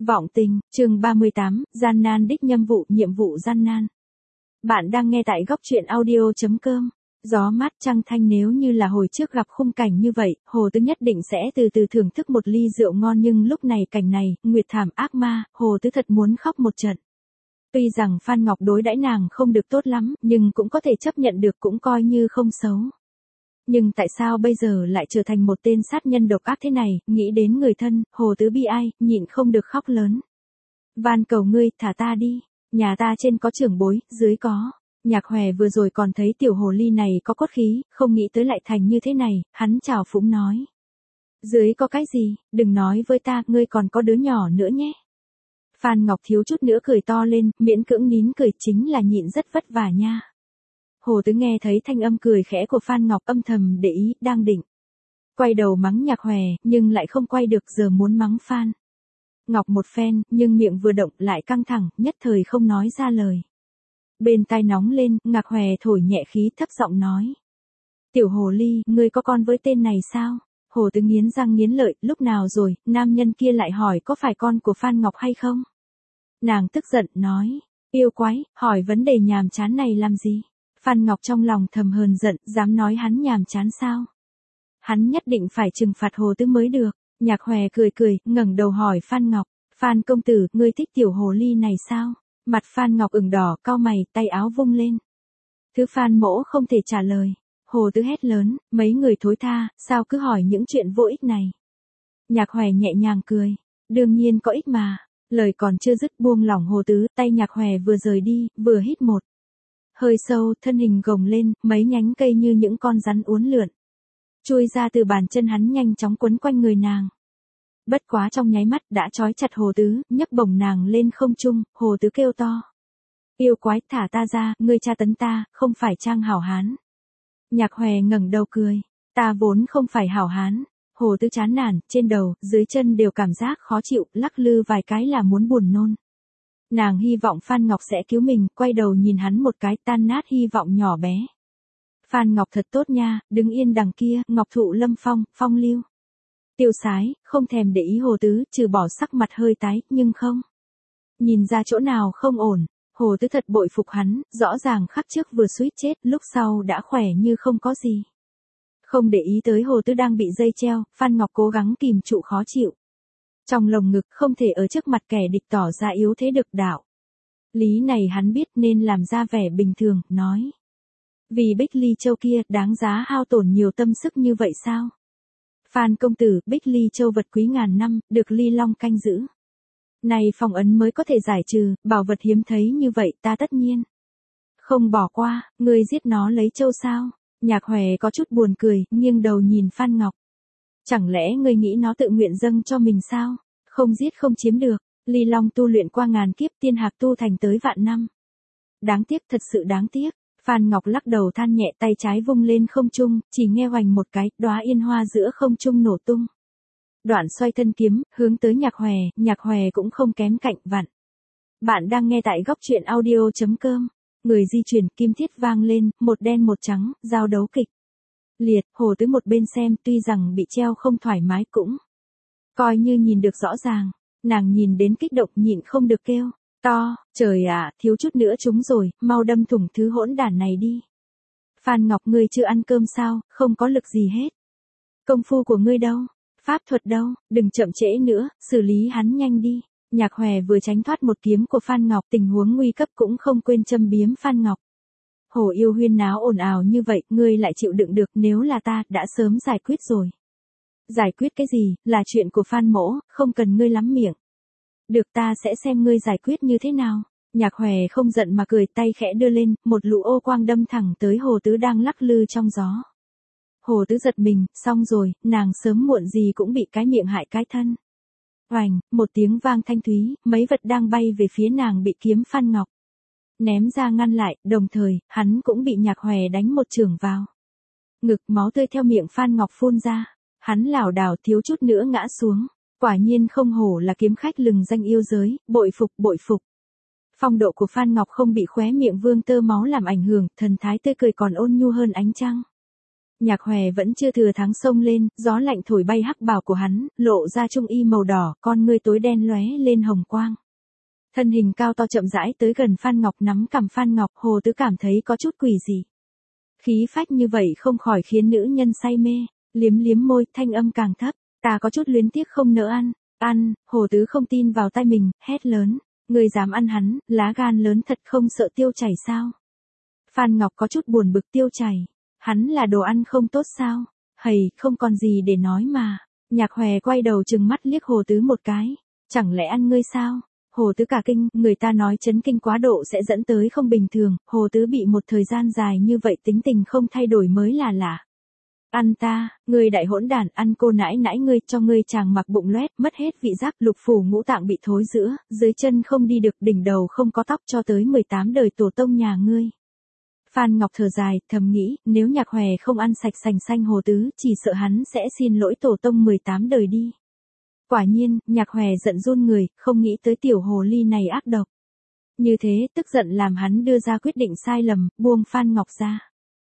Vọng tình, chương 38, gian nan đích nhiệm vụ gian nan. Bạn đang nghe tại góc truyện audio.com. Gió mát trăng thanh, nếu như là hồi trước gặp khung cảnh như vậy, Hồ Tứ nhất định sẽ từ từ thưởng thức một ly rượu ngon, nhưng lúc này cảnh này, nguyệt thảm ác ma, Hồ Tứ thật muốn khóc một trận. Tuy rằng Phan Ngọc đối đãi nàng không được tốt lắm, nhưng cũng có thể chấp nhận được, cũng coi như không xấu. Nhưng tại sao bây giờ lại trở thành một tên sát nhân độc ác thế này, nghĩ đến người thân, Hồ Tứ bi ai, nhịn không được khóc lớn. Van cầu ngươi, thả ta đi, nhà ta trên có trưởng bối, dưới có. Nhạc Hòe vừa rồi còn thấy tiểu hồ ly này có cốt khí, không nghĩ tới lại thành như thế này, hắn chào phúng nói. Dưới có cái gì, đừng nói với ta, ngươi còn có đứa nhỏ nữa nhé. Phan Ngọc thiếu chút nữa cười to lên, miễn cưỡng nín cười, chính là nhịn rất vất vả nha. Hồ Tứ nghe thấy thanh âm cười khẽ của Phan Ngọc, âm thầm để ý, đang định quay đầu mắng Nhạc Hòe, nhưng lại không quay được, giờ muốn mắng Phan Ngọc một phen, nhưng miệng vừa động lại căng thẳng, nhất thời không nói ra lời. Bên tai nóng lên, Nhạc Hòe thổi nhẹ khí, thấp giọng nói. Tiểu hồ ly, ngươi có con với tên này sao? Hồ Tứ nghiến răng nghiến lợi, lúc nào rồi, nam nhân kia lại hỏi có phải con của Phan Ngọc hay không? Nàng tức giận, nói. Yêu quái, hỏi vấn đề nhàm chán này làm gì? Phan Ngọc trong lòng thầm hờn giận, dám nói hắn nhàm chán sao? Hắn nhất định phải trừng phạt Hồ Tứ mới được. Nhạc Hòe cười, ngẩng đầu hỏi Phan Ngọc. Phan công tử, ngươi thích tiểu hồ ly này sao? Mặt Phan Ngọc ửng đỏ, cau mày, tay áo vung lên. Thứ Phan mỗ không thể trả lời. Hồ Tứ hét lớn, mấy người thối tha, sao cứ hỏi những chuyện vô ích này? Nhạc Hòe nhẹ nhàng cười. Đương nhiên có ích mà. Lời còn chưa dứt, buông lỏng Hồ Tứ, tay Nhạc Hòe vừa rời đi, vừa hít một hơi sâu, thân hình gồng lên, mấy nhánh cây như những con rắn uốn lượn chui ra từ bàn chân hắn, nhanh chóng quấn quanh người nàng. Bất quá trong nháy mắt đã trói chặt Hồ Tứ, nhấc bổng nàng lên không trung. Hồ Tứ kêu to. Yêu quái, thả ta ra, ngươi tra tấn ta, không phải trang hảo hán. Nhạc Hòe ngẩng đầu cười. Ta vốn không phải hảo hán. Hồ Tứ chán nản, trên đầu, dưới chân đều cảm giác khó chịu, lắc lư vài cái là muốn buồn nôn. Nàng hy vọng Phan Ngọc sẽ cứu mình, quay đầu nhìn hắn một cái, tan nát hy vọng nhỏ bé. Phan Ngọc thật tốt nha, đứng yên đằng kia, ngọc thụ lâm phong, phong lưu. Tiêu sái, không thèm để ý Hồ Tứ, trừ bỏ sắc mặt hơi tái, nhưng không nhìn ra chỗ nào không ổn. Hồ Tứ thật bội phục hắn, rõ ràng khắc trước vừa suýt chết, lúc sau đã khỏe như không có gì. Không để ý tới Hồ Tứ đang bị dây treo, Phan Ngọc cố gắng kìm trụ khó chịu. Trong lồng ngực không thể ở trước mặt kẻ địch tỏ ra yếu thế được đạo. Lý này hắn biết nên làm ra vẻ bình thường, nói. Vì Bích Ly Châu kia, đáng giá hao tổn nhiều tâm sức như vậy sao? Phan công tử, Bích Ly Châu vật quý ngàn năm, được Ly Long canh giữ. Này phong ấn mới có thể giải trừ, bảo vật hiếm thấy như vậy ta tất nhiên không bỏ qua, ngươi giết nó lấy châu sao? Nhạc Hòe có chút buồn cười, nghiêng đầu nhìn Phan Ngọc. Chẳng lẽ ngươi nghĩ nó tự nguyện dâng cho mình sao? Không giết không chiếm được. Ly Long tu luyện qua ngàn kiếp, tiên hạc tu thành tới vạn năm. Đáng tiếc, thật sự đáng tiếc. Phan Ngọc lắc đầu than nhẹ, tay trái vung lên không trung, chỉ nghe hoành một cái, đóa yên hoa giữa không trung nổ tung. Đoạn xoay thân kiếm, hướng tới Nhạc Hòe cũng không kém cạnh vặn. Bạn đang nghe tại góc truyện audio.com. Người di chuyển, kim thiết vang lên, một đen một trắng, giao đấu kịch liệt. Hồ Tứ một bên xem, tuy rằng bị treo không thoải mái, cũng coi như nhìn được rõ ràng. Nàng nhìn đến kích động, nhịn không được kêu to. Trời ạ, thiếu chút nữa trúng rồi, mau đâm thủng thứ hỗn đản này đi. Phan Ngọc, ngươi chưa ăn cơm sao? Không có lực gì hết. Công phu của ngươi đâu? Pháp thuật đâu? Đừng chậm trễ nữa, xử lý hắn nhanh đi. Nhạc Hòe vừa tránh thoát một kiếm của Phan Ngọc, tình huống nguy cấp cũng không quên châm biếm Phan Ngọc. Hồ yêu huyên náo ồn ào như vậy, ngươi lại chịu đựng được, nếu là ta, đã sớm giải quyết rồi. Giải quyết cái gì, là chuyện của Phan mỗ, không cần ngươi lắm miệng. Được, ta sẽ xem ngươi giải quyết như thế nào. Nhạc Hòe không giận mà cười, tay khẽ đưa lên, một lũ ô quang đâm thẳng tới Hồ Tứ đang lắc lư trong gió. Hồ Tứ giật mình, xong rồi, nàng sớm muộn gì cũng bị cái miệng hại cái thân. Oành, một tiếng vang thanh thúy, mấy vật đang bay về phía nàng bị kiếm Phan Ngọc ném ra ngăn lại, đồng thời, hắn cũng bị Nhạc Hòe đánh một chưởng vào ngực, máu tươi theo miệng Phan Ngọc phun ra. Hắn lảo đảo thiếu chút nữa ngã xuống. Quả nhiên không hổ là kiếm khách lừng danh yêu giới, bội phục. Phong độ của Phan Ngọc không bị khóe miệng vương tơ máu làm ảnh hưởng, thần thái tươi cười còn ôn nhu hơn ánh trăng. Nhạc Hòe vẫn chưa thừa thắng xông lên, gió lạnh thổi bay hắc bào của hắn, lộ ra trung y màu đỏ, con ngươi tối đen lóe lên hồng quang. Thân hình cao to chậm rãi tới gần Phan Ngọc, nắm cằm Phan Ngọc, Hồ Tứ cảm thấy có chút quỷ dị. Khí phách như vậy không khỏi khiến nữ nhân say mê, liếm liếm môi, thanh âm càng thấp, ta có chút luyến tiếc không nỡ ăn, Hồ Tứ không tin vào tai mình, hét lớn, người dám ăn hắn, lá gan lớn thật không sợ tiêu chảy sao? Phan Ngọc có chút buồn bực, tiêu chảy, hắn là đồ ăn không tốt sao? Hầy, không còn gì để nói mà. Nhạc Hòe quay đầu trừng mắt liếc Hồ Tứ một cái, chẳng lẽ ăn ngươi sao? Hồ Tứ cả kinh, người ta nói chấn kinh quá độ sẽ dẫn tới không bình thường, Hồ Tứ bị một thời gian dài như vậy tính tình không thay đổi mới là lạ. Ăn ta, ngươi đại hỗn đản, ăn cô nãi nãi ngươi, cho ngươi chàng mặc bụng loét, mất hết vị giác, lục phủ ngũ tạng bị thối rữa, dưới chân không đi được, đỉnh đầu không có tóc cho tới 18 đời tổ tông nhà ngươi. Phan Ngọc thở dài, thầm nghĩ, nếu Nhạc Hòe không ăn sạch sành xanh Hồ Tứ, chỉ sợ hắn sẽ xin lỗi tổ tông 18 đời đi. Quả nhiên, Nhạc Hòe giận run người, không nghĩ tới tiểu hồ ly này ác độc. Như thế, tức giận làm hắn đưa ra quyết định sai lầm, buông Phan Ngọc ra.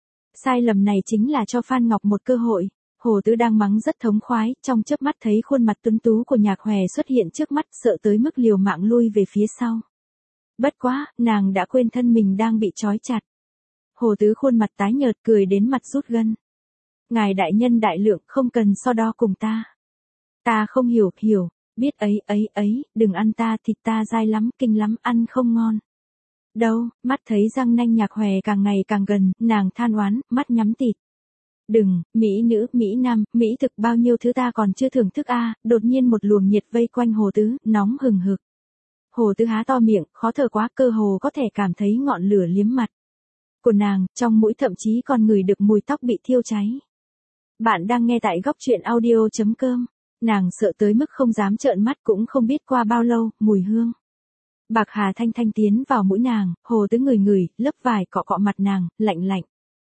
Sai lầm này chính là cho Phan Ngọc một cơ hội. Hồ Tứ đang mắng rất thống khoái, trong chớp mắt thấy khuôn mặt tuấn tú của Nhạc Hòe xuất hiện trước mắt, sợ tới mức liều mạng lui về phía sau. Bất quá, nàng đã quên thân mình đang bị trói chặt. Hồ Tứ khuôn mặt tái nhợt, cười đến mặt rút gân. Ngài đại nhân đại lượng, không cần so đo cùng ta. Ta không hiểu, biết đừng ăn ta, thịt ta dai lắm, kinh lắm, ăn không ngon. Đâu, mắt thấy răng nanh Nhạc Hòe càng ngày càng gần, nàng than oán, mắt nhắm tịt. Đừng, mỹ nữ, mỹ nam, mỹ thực bao nhiêu thứ ta còn chưa thưởng thức a. Đột nhiên một luồng nhiệt vây quanh Hồ Tứ, nóng hừng hực. Hồ Tứ há to miệng, khó thở quá, cơ hồ có thể cảm thấy ngọn lửa liếm mặt của nàng, trong mũi thậm chí còn ngửi được mùi tóc bị thiêu cháy. Bạn đang nghe tại góc truyện audio.com. Nàng sợ tới mức không dám trợn mắt, cũng không biết qua bao lâu, mùi hương bạc hà thanh thanh tiến vào mũi nàng, Hồ Tứ ngửi, lớp vải cọ cọ mặt nàng, lạnh.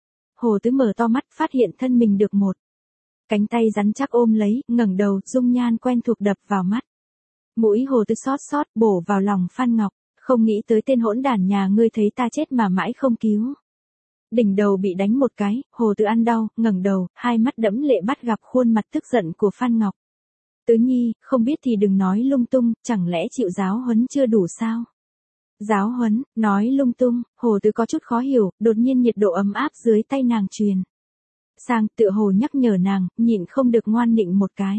Hồ Tứ mở to mắt, phát hiện thân mình được một cánh tay rắn chắc ôm lấy, ngẩng đầu, dung nhan quen thuộc đập vào mắt. Mũi Hồ Tứ xót bổ vào lòng Phan Ngọc, không nghĩ tới tên hỗn đản nhà ngươi thấy ta chết mà mãi không cứu. Đỉnh đầu bị đánh một cái, Hồ Tứ ăn đau, ngẩng đầu, hai mắt đẫm lệ bắt gặp khuôn mặt tức giận của Phan Ngọc. Tứ nhi, không biết thì đừng nói lung tung, chẳng lẽ chịu giáo huấn chưa đủ sao? Giáo huấn, nói lung tung, Hồ Tứ có chút khó hiểu, đột nhiên nhiệt độ ấm áp dưới tay nàng truyền sang, tựa hồ nhắc nhở nàng, nhịn không được ngoan nịnh một cái.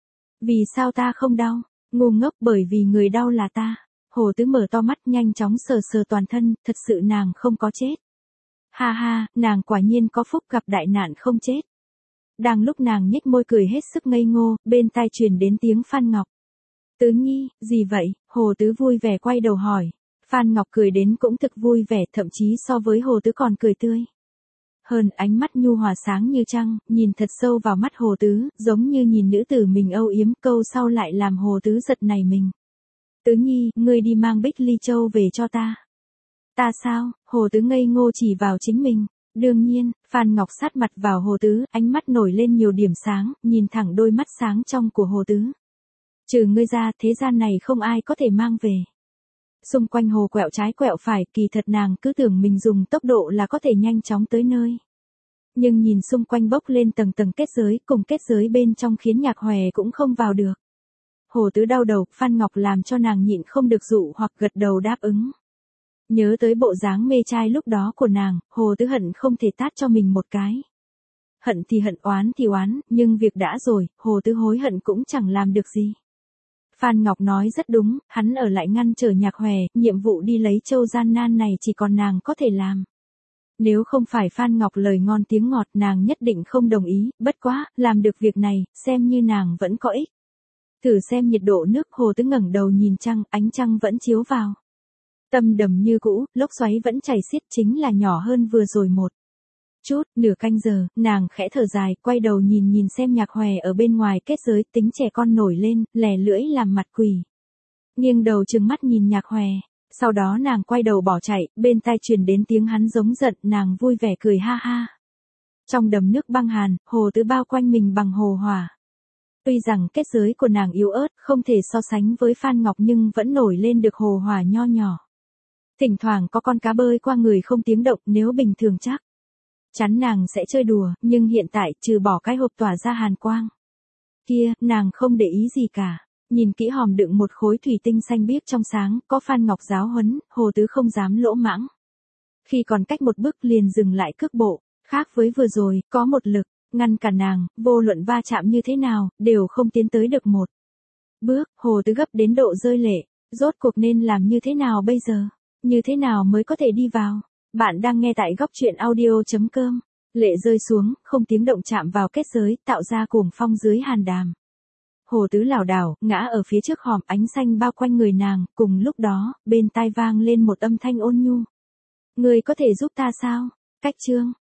Vì sao ta không đau? Ngu ngốc, bởi vì người đau là ta. Hồ Tứ mở to mắt, nhanh chóng sờ toàn thân, thật sự nàng không có chết. Ha, nàng quả nhiên có phúc gặp đại nạn không chết. Đang lúc nàng nhếch môi cười hết sức ngây ngô, bên tai truyền đến tiếng Phan Ngọc. Tứ nhi, gì vậy? Hồ Tứ vui vẻ quay đầu hỏi. Phan Ngọc cười đến cũng thực vui vẻ, thậm chí so với Hồ Tứ còn cười tươi hơn, ánh mắt nhu hòa sáng như trăng, nhìn thật sâu vào mắt Hồ Tứ, giống như nhìn nữ tử mình âu yếm, câu sau lại làm Hồ Tứ giật nảy mình. Tứ nhi, ngươi đi mang Bích Ly Châu về cho ta. Ta sao? Hồ Tứ ngây ngô chỉ vào chính mình. Đương nhiên, Phan Ngọc sát mặt vào Hồ Tứ, ánh mắt nổi lên nhiều điểm sáng, nhìn thẳng đôi mắt sáng trong của Hồ Tứ. Trừ ngươi ra, thế gian này không ai có thể mang về. Xung quanh hồ quẹo trái quẹo phải, kỳ thật nàng cứ tưởng mình dùng tốc độ là có thể nhanh chóng tới nơi. Nhưng nhìn xung quanh bốc lên tầng kết giới, cùng kết giới bên trong khiến Nhạc Hòe cũng không vào được. Hồ Tứ đau đầu, Phan Ngọc làm cho nàng nhịn không được dụ hoặc gật đầu đáp ứng. Nhớ tới bộ dáng mê trai lúc đó của nàng, Hồ Tứ hận không thể tát cho mình một cái. Hận thì hận, oán thì oán, nhưng việc đã rồi, Hồ Tứ hối hận cũng chẳng làm được gì. Phan Ngọc nói rất đúng, hắn ở lại ngăn trở Nhạc Hòe, nhiệm vụ đi lấy châu gian nan này chỉ còn nàng có thể làm. Nếu không phải Phan Ngọc lời ngon tiếng ngọt, nàng nhất định không đồng ý, bất quá, làm được việc này, xem như nàng vẫn có ích. Thử xem nhiệt độ nước, Hồ Tứ ngẩng đầu nhìn trăng, ánh trăng vẫn chiếu vào. Tâm đầm như cũ, lốc xoáy vẫn chảy xiết, chính là nhỏ hơn vừa rồi một chút. Nửa canh giờ, nàng khẽ thở dài, quay đầu nhìn xem Nhạc Hòe ở bên ngoài kết giới, tính trẻ con nổi lên, lè lưỡi làm mặt quỷ. Nghiêng đầu trừng mắt nhìn Nhạc Hòe, sau đó nàng quay đầu bỏ chạy, bên tai truyền đến tiếng hắn giống giận, nàng vui vẻ cười ha ha. Trong đầm nước băng hàn, Hồ Tứ bao quanh mình bằng hồ hỏa. Tuy rằng kết giới của nàng yếu ớt, không thể so sánh với Phan Ngọc nhưng vẫn nổi lên được hồ hỏa nho nhỏ. Thỉnh thoảng có con cá bơi qua người không tiếng động, nếu bình thường chắc Chắn nàng sẽ chơi đùa, nhưng hiện tại trừ bỏ cái hộp tỏa ra hàn quang kia, nàng không để ý gì cả. Nhìn kỹ hòm đựng một khối thủy tinh xanh biếc trong sáng, có Phan Ngọc giáo huấn, Hồ Tứ không dám lỗ mãng. Khi còn cách một bước liền dừng lại cước bộ, khác với vừa rồi, có một lực, ngăn cả nàng, vô luận va chạm như thế nào, đều không tiến tới được một bước. Hồ Tứ gấp đến độ rơi lệ, rốt cuộc nên làm như thế nào bây giờ? Như thế nào mới có thể đi vào? Bạn đang nghe tại góc truyện audio.com. Lệ rơi xuống, không tiếng động chạm vào kết giới, tạo ra cuồng phong dưới hàn đàm. Hồ Tứ lảo đảo, ngã ở phía trước hòm, ánh xanh bao quanh người nàng, cùng lúc đó, bên tai vang lên một âm thanh ôn nhu. Người có thể giúp ta sao? Cách chương.